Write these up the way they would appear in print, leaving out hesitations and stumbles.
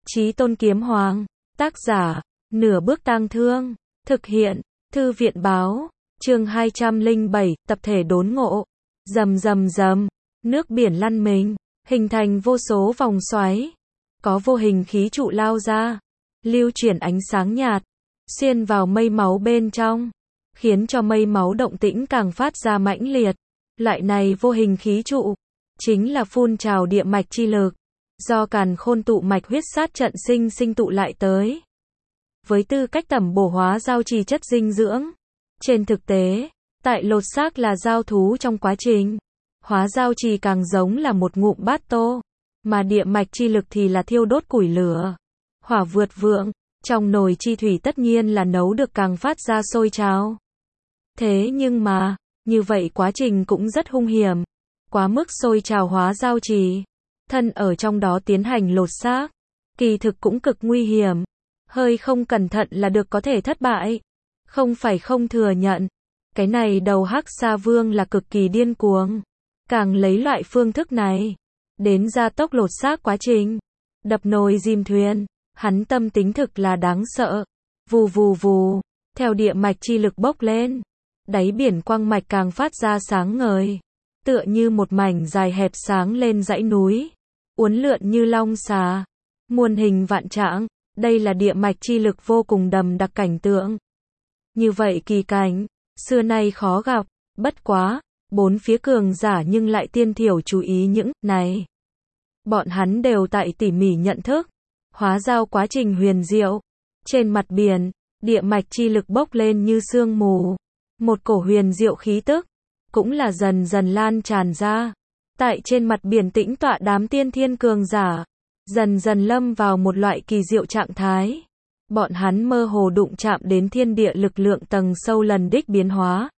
Chí Tôn Kiếm Hoàng, tác giả, Nửa Bước Tang Thương, thực hiện, Thư viện Báo, chương 207, tập thể đốn ngộ. Rầm rầm rầm, nước biển lăn mình, hình thành vô số vòng xoáy. Có vô hình khí trụ lao ra, lưu chuyển ánh sáng nhạt, xuyên vào mây máu bên trong, khiến cho mây máu động tĩnh càng phát ra mãnh liệt. Loại này vô hình khí trụ, chính là phun trào địa mạch chi lực, do Càn Khôn tụ mạch huyết sát trận sinh tụ lại tới. Với tư cách tẩm bổ hóa giao trì chất dinh dưỡng, trên thực tế, tại lột xác là giao thú trong quá trình, hóa giao trì càng giống là một ngụm bát tô, mà địa mạch chi lực thì là thiêu đốt củi lửa. Hỏa vượt vượng, trong nồi chi thủy tất nhiên là nấu được càng phát ra sôi trào. Thế nhưng mà, như vậy quá trình cũng rất hung hiểm. Quá mức sôi trào hóa giao trì, thân ở trong đó tiến hành lột xác, kỳ thực cũng cực nguy hiểm. Hơi không cẩn thận là được có thể thất bại. Không phải không thừa nhận. Cái này đầu Hắc Sa Vương là cực kỳ điên cuồng. Càng lấy loại phương thức này, đến gia tốc lột xác quá trình. Đập nồi dìm thuyền, hắn tâm tính thực là đáng sợ. Vù vù vù, theo địa mạch chi lực bốc lên. Đáy biển quang mạch càng phát ra sáng ngời. Tựa như một mảnh dài hẹp sáng lên dãy núi. Uốn lượn như long xà. Muôn hình vạn trạng. Đây là địa mạch chi lực vô cùng đậm đặc cảnh tượng. Như vậy kỳ cảnh, xưa nay khó gặp, bất quá, bốn phía cường giả nhưng lại tiên thiểu chú ý những này. Bọn hắn đều tại tỉ mỉ nhận thức, hóa giao quá trình huyền diệu. Trên mặt biển, địa mạch chi lực bốc lên như sương mù. Một cổ huyền diệu khí tức, cũng là dần dần lan tràn ra. Tại trên mặt biển tĩnh tọa đám tiên thiên cường giả, dần dần lâm vào một loại kỳ diệu trạng thái. Bọn hắn mơ hồ đụng chạm đến thiên địa lực lượng tầng sâu lần đích biến hóa.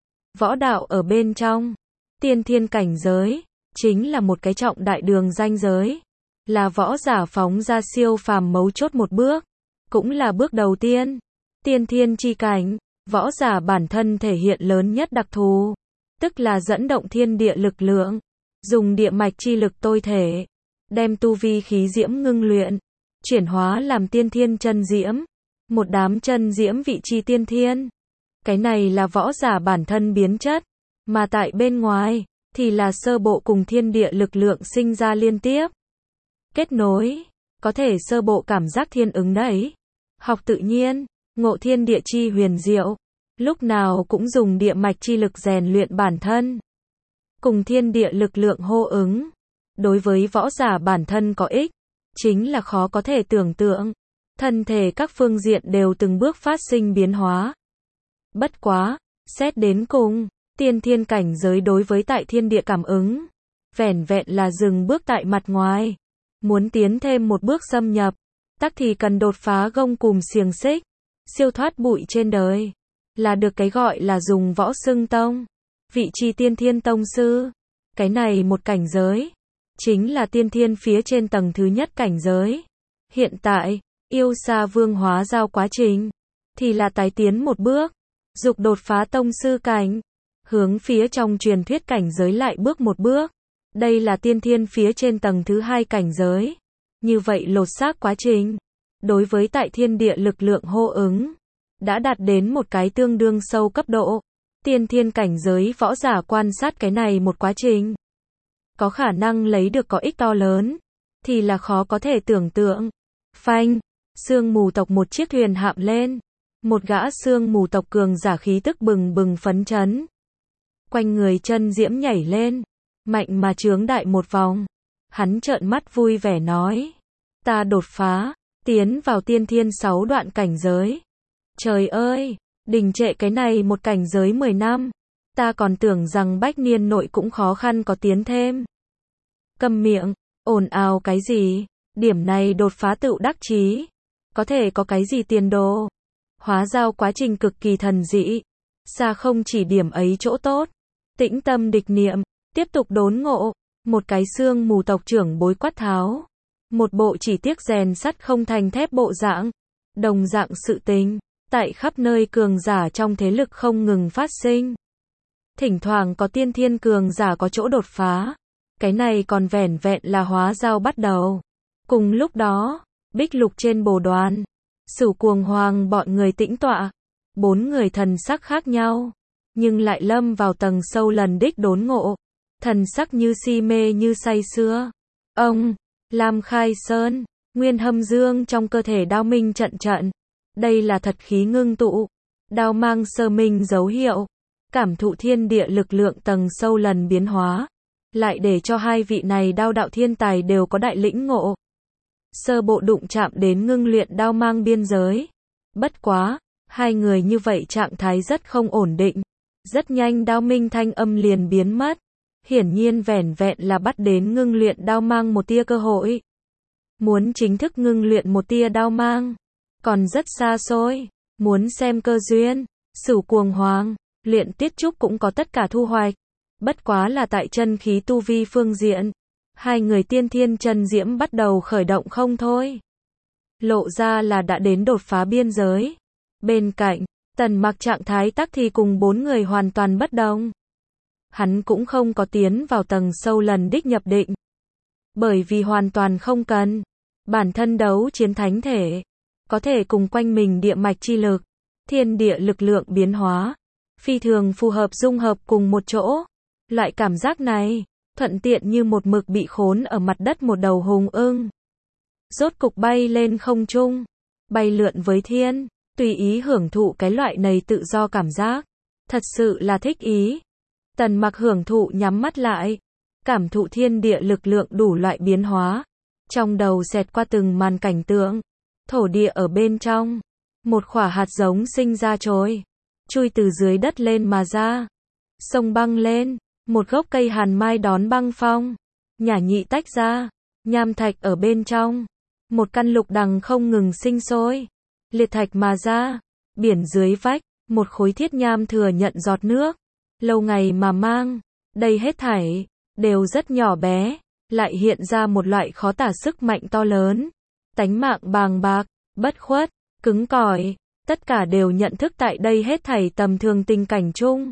Võ đạo ở bên trong, tiên thiên cảnh giới, chính là một cái trọng đại đường ranh giới. Là võ giả phóng ra siêu phàm mấu chốt một bước. Cũng là bước đầu tiên. Tiên thiên chi cảnh, võ giả bản thân thể hiện lớn nhất đặc thù. Tức là dẫn động thiên địa lực lượng. Dùng địa mạch chi lực tôi thể. Đem tu vi khí diễm ngưng luyện, chuyển hóa làm tiên thiên chân diễm, một đám chân diễm vị chi tiên thiên. Cái này là võ giả bản thân biến chất, mà tại bên ngoài, thì là sơ bộ cùng thiên địa lực lượng sinh ra liên tiếp. Kết nối, có thể sơ bộ cảm giác thiên ứng đấy. Học tự nhiên, ngộ thiên địa chi huyền diệu, lúc nào cũng dùng địa mạch chi lực rèn luyện bản thân. Cùng thiên địa lực lượng hô ứng. Đối với võ giả bản thân có ích, chính là khó có thể tưởng tượng. Thân thể các phương diện đều từng bước phát sinh biến hóa. Bất quá, xét đến cùng, tiên thiên cảnh giới đối với tại thiên địa cảm ứng, vẻn vẹn là dừng bước tại mặt ngoài. Muốn tiến thêm một bước xâm nhập, tắc thì cần đột phá gông cùm xiềng xích, siêu thoát bụi trên đời. Là được cái gọi là dùng võ xưng tông, vị chi tiên thiên tông sư. Cái này một cảnh giới, chính là tiên thiên phía trên tầng thứ nhất cảnh giới. Hiện tại, yêu sa vương hóa giao quá trình, thì là tái tiến một bước, dục đột phá tông sư cảnh, hướng phía trong truyền thuyết cảnh giới lại bước một bước. Đây là tiên thiên phía trên tầng thứ hai cảnh giới. Như vậy lột xác quá trình, đối với tại thiên địa lực lượng hô ứng, đã đạt đến một cái tương đương sâu cấp độ. Tiên thiên cảnh giới võ giả quan sát cái này một quá trình, có khả năng lấy được có ích to lớn, thì là khó có thể tưởng tượng. Phanh, sương mù tộc một chiếc thuyền hạm lên. Một gã sương mù tộc cường giả khí tức bừng bừng phấn chấn. Quanh người chân diễm nhảy lên, mạnh mà chướng đại một vòng. Hắn trợn mắt vui vẻ nói, ta đột phá, tiến vào tiên thiên 6 đoạn cảnh giới. Trời ơi, đình trệ cái này một cảnh giới 10 năm. Ta còn tưởng rằng bách niên nội cũng khó khăn có tiến thêm. Câm miệng, ồn ào cái gì, điểm này đột phá tựu đắc chí. Có thể có cái gì tiền đồ. Hóa giao quá trình cực kỳ thần dị. Xa không chỉ điểm ấy chỗ tốt. Tĩnh tâm địch niệm, tiếp tục đốn ngộ. Một cái xương mù tộc trưởng bối quát tháo. Một bộ chỉ tiếc rèn sắt không thành thép bộ dạng. Đồng dạng sự tình, tại khắp nơi cường giả trong thế lực không ngừng phát sinh. Thỉnh thoảng có tiên thiên cường giả có chỗ đột phá. Cái này còn vẻn vẹn là hóa giao bắt đầu. Cùng lúc đó, Bích lục trên bồ đoàn. Sửu Cuồng Hoàng bọn người tĩnh tọa. 4 người thần sắc khác nhau, nhưng lại lâm vào tầng sâu lần đích đốn ngộ. Thần sắc như si mê như say sưa. Ông, Lam Khai Sơn, Nguyên Hâm Dương trong cơ thể đao minh trận trận. Đây là thật khí ngưng tụ. Đao mang sơ minh dấu hiệu. Cảm thụ thiên địa lực lượng tầng sâu lần biến hóa. Lại để cho hai vị này đao đạo thiên tài đều có đại lĩnh ngộ. Sơ bộ đụng chạm đến ngưng luyện đao mang biên giới. Bất quá, hai người như vậy trạng thái rất không ổn định. Rất nhanh đao minh thanh âm liền biến mất. Hiển nhiên vẻn vẹn là bắt đến ngưng luyện đao mang một tia cơ hội. Muốn chính thức ngưng luyện một tia đao mang, còn rất xa xôi. Muốn xem cơ duyên, Sửu Cuồng Hoàng, Luyện Tiết Trúc cũng có tất cả thu hoạch. Bất quá là tại chân khí tu vi phương diện. Hai người tiên thiên chân diễm bắt đầu khởi động không thôi. Lộ ra là đã đến đột phá biên giới. Bên cạnh, Tần Mặc trạng thái tắc thì cùng 4 người hoàn toàn bất đồng. Hắn cũng không có tiến vào tầng sâu lần đích nhập định. Bởi vì hoàn toàn không cần. Bản thân đấu chiến thánh thể. Có thể cùng quanh mình địa mạch chi lực. Thiên địa lực lượng biến hóa. Phi thường phù hợp dung hợp cùng một chỗ. Loại cảm giác này, thuận tiện như một mực bị khốn ở mặt đất một đầu hùng ưng. Rốt cục bay lên không trung. Bay lượn với thiên. Tùy ý hưởng thụ cái loại này tự do cảm giác. Thật sự là thích ý. Tần Mặc hưởng thụ nhắm mắt lại. Cảm thụ thiên địa lực lượng đủ loại biến hóa. Trong đầu xẹt qua từng màn cảnh tượng. Thổ địa ở bên trong. Một quả hạt giống sinh ra trồi. Chui từ dưới đất lên mà ra. Sông băng lên. Một gốc cây hàn mai đón băng phong. Nhả nhị tách ra. Nham thạch ở bên trong. Một căn lục đằng không ngừng sinh sôi. Liệt thạch mà ra. Biển dưới vách. Một khối thiết nham thừa nhận giọt nước. Lâu ngày mà mang. Đây hết thảy. Đều rất nhỏ bé. Lại hiện ra một loại khó tả sức mạnh to lớn. Tánh mạng bàng bạc. Bất khuất. Cứng cỏi. Tất cả đều nhận thức tại đây hết thảy tầm thường tình cảnh chung.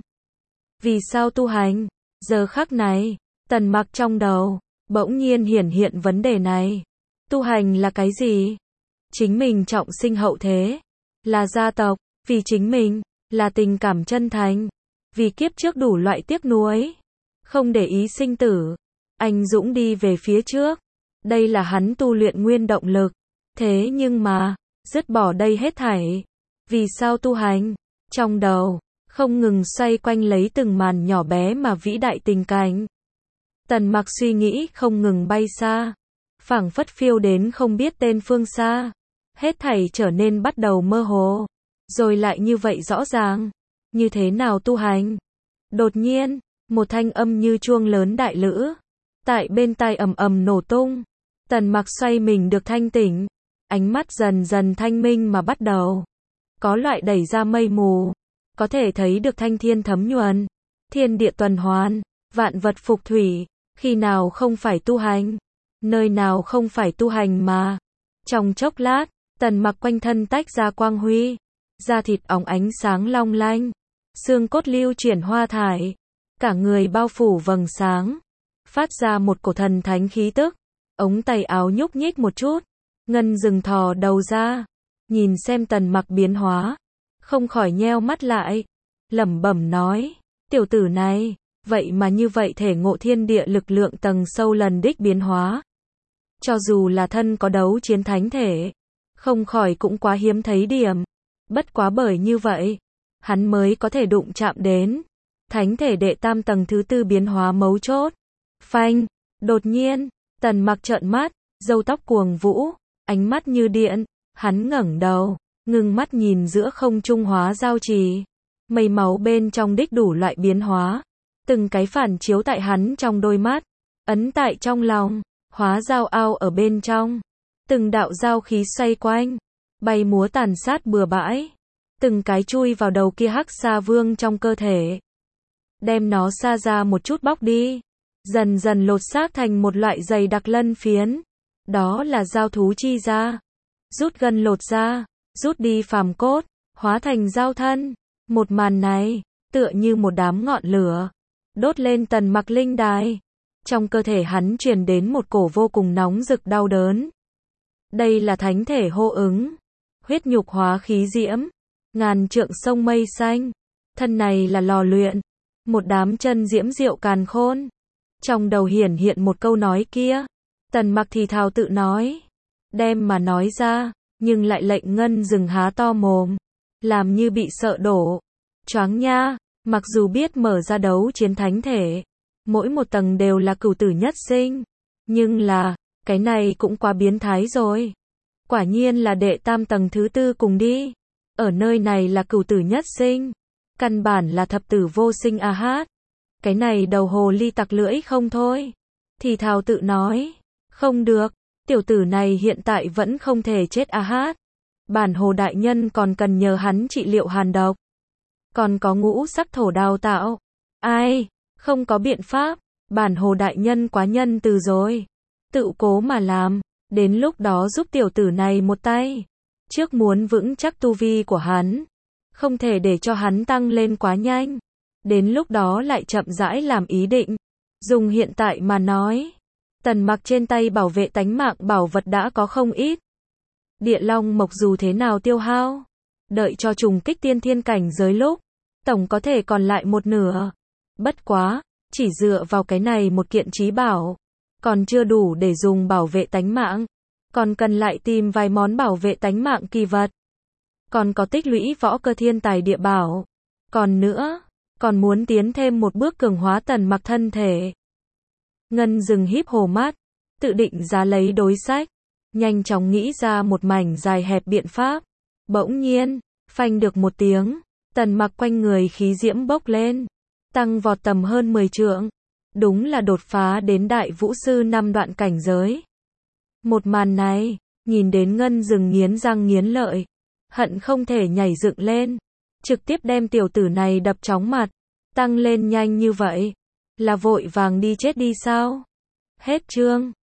Vì sao tu hành? Giờ khắc này, Tần Mặc trong đầu, bỗng nhiên hiển hiện vấn đề này. Tu hành là cái gì? Chính mình trọng sinh hậu thế. Là gia tộc, vì chính mình, là tình cảm chân thành. Vì kiếp trước đủ loại tiếc nuối. Không để ý sinh tử. Anh dũng đi về phía trước. Đây là hắn tu luyện nguyên động lực. Thế nhưng mà, dứt bỏ đây hết thảy. Vì sao tu hành? Trong đầu, không ngừng xoay quanh lấy từng màn nhỏ bé mà vĩ đại tình cảnh. Tần Mặc suy nghĩ không ngừng bay xa. Phảng phất phiêu đến không biết tên phương xa. Hết thảy trở nên bắt đầu mơ hồ. Rồi lại như vậy rõ ràng. Như thế nào tu hành? Đột nhiên, một thanh âm như chuông lớn đại lữ. Tại bên tai ầm ầm nổ tung. Tần Mặc xoay mình được thanh tỉnh. Ánh mắt dần dần thanh minh mà bắt đầu. Có loại đẩy ra mây mù. Có thể thấy được thanh thiên thấm nhuần. Thiên địa tuần hoàn. Vạn vật phục thủy. Khi nào không phải tu hành. Nơi nào không phải tu hành mà. Trong chốc lát, Tần Mặc quanh thân tách ra quang huy. Da thịt óng ánh sáng long lanh. Xương cốt lưu chuyển hoa thải. Cả người bao phủ vầng sáng. Phát ra một cổ thần thánh khí tức. Ống tay áo nhúc nhích một chút. Ngân dừng thò đầu ra. Nhìn xem Tần Mặc biến hóa. Không khỏi nheo mắt lại. Lẩm bẩm nói. Tiểu tử này. Vậy mà như vậy thể ngộ thiên địa lực lượng tầng sâu lần đích biến hóa. Cho dù là thân có đấu chiến thánh thể. Không khỏi cũng quá hiếm thấy điểm. Bất quá bởi như vậy. Hắn mới có thể đụng chạm đến. Thánh thể đệ tam tầng thứ tư biến hóa mấu chốt. Phanh. Đột nhiên. Tần Mặc trợn mắt. Râu tóc cuồng vũ. Ánh mắt như điện. Hắn ngẩng đầu. Ngưng mắt nhìn giữa không trung hóa giao trì. Mây máu bên trong đích đủ loại biến hóa. Từng cái phản chiếu tại hắn trong đôi mắt. Ấn tại trong lòng. Hóa giao ao ở bên trong. Từng đạo giao khí xoay quanh. Bay múa tàn sát bừa bãi. Từng cái chui vào đầu kia hắc sa vương trong cơ thể. Đem nó xa ra một chút bóc đi. Dần dần lột xác thành một loại dày đặc lân phiến. Đó là giao thú chi ra. Rút gân lột ra. Rút đi phàm cốt. Hóa thành giao thân. Một màn này, tựa như một đám ngọn lửa. Đốt lên Tần Mặc linh đài. Trong cơ thể hắn truyền đến một cổ vô cùng nóng rực đau đớn. Đây là thánh thể hô ứng. Huyết nhục hóa khí diễm. Ngàn trượng sông mây xanh. Thân này là lò luyện. Một đám chân diễm diệu càn khôn. Trong đầu hiển hiện một câu nói kia. Tần Mặc thì thào tự nói. Đem mà nói ra, nhưng lại lệnh Ngân Dừng há to mồm. Làm như bị sợ đổ. Choáng nha, mặc dù biết mở ra đấu chiến thánh thể. Mỗi một tầng đều là cửu tử nhất sinh. Nhưng là, cái này cũng quá biến thái rồi. Quả nhiên là đệ tam tầng thứ tư cùng đi. Ở nơi này là cửu tử nhất sinh. Căn bản là thập tử vô sinh a hát. Cái này đầu hồ ly tặc lưỡi không thôi. Thì thào tự nói. Không được, tiểu tử này hiện tại vẫn không thể chết a hát. Bản hồ đại nhân còn cần nhờ hắn trị liệu hàn độc. Còn có ngũ sắc thổ đào tạo. Ai, không có biện pháp. Bản hồ đại nhân quá nhân từ rồi. Tự cố mà làm. Đến lúc đó giúp tiểu tử này một tay. Trước muốn vững chắc tu vi của hắn. Không thể để cho hắn tăng lên quá nhanh. Đến lúc đó lại chậm rãi làm ý định. Dùng hiện tại mà nói. Tần Mặc trên tay bảo vệ tánh mạng bảo vật đã có không ít. Địa long mộc dù thế nào tiêu hao. Đợi cho trùng kích tiên thiên cảnh giới lúc. Tổng có thể còn lại một nửa. Bất quá, chỉ dựa vào cái này một kiện trí bảo. Còn chưa đủ để dùng bảo vệ tánh mạng. Còn cần lại tìm vài món bảo vệ tánh mạng kỳ vật. Còn có tích lũy võ cơ thiên tài địa bảo. Còn nữa, còn muốn tiến thêm một bước cường hóa Tần Mặc thân thể. Ngân Dừng híp hồ mắt, tự định giá lấy đối sách. Nhanh chóng nghĩ ra một mảnh dài hẹp biện pháp. Bỗng nhiên, phanh được một tiếng. Tần Mặc quanh người khí diễm bốc lên. Tăng vọt tầm hơn 10 trượng. Đúng là đột phá đến đại vũ sư 5 đoạn cảnh giới. Một màn này, nhìn đến Ngân Dừng nghiến răng nghiến lợi. Hận không thể nhảy dựng lên. Trực tiếp đem tiểu tử này đập chóng mặt. Tăng lên nhanh như vậy. Là vội vàng đi chết đi sao? Hết chương.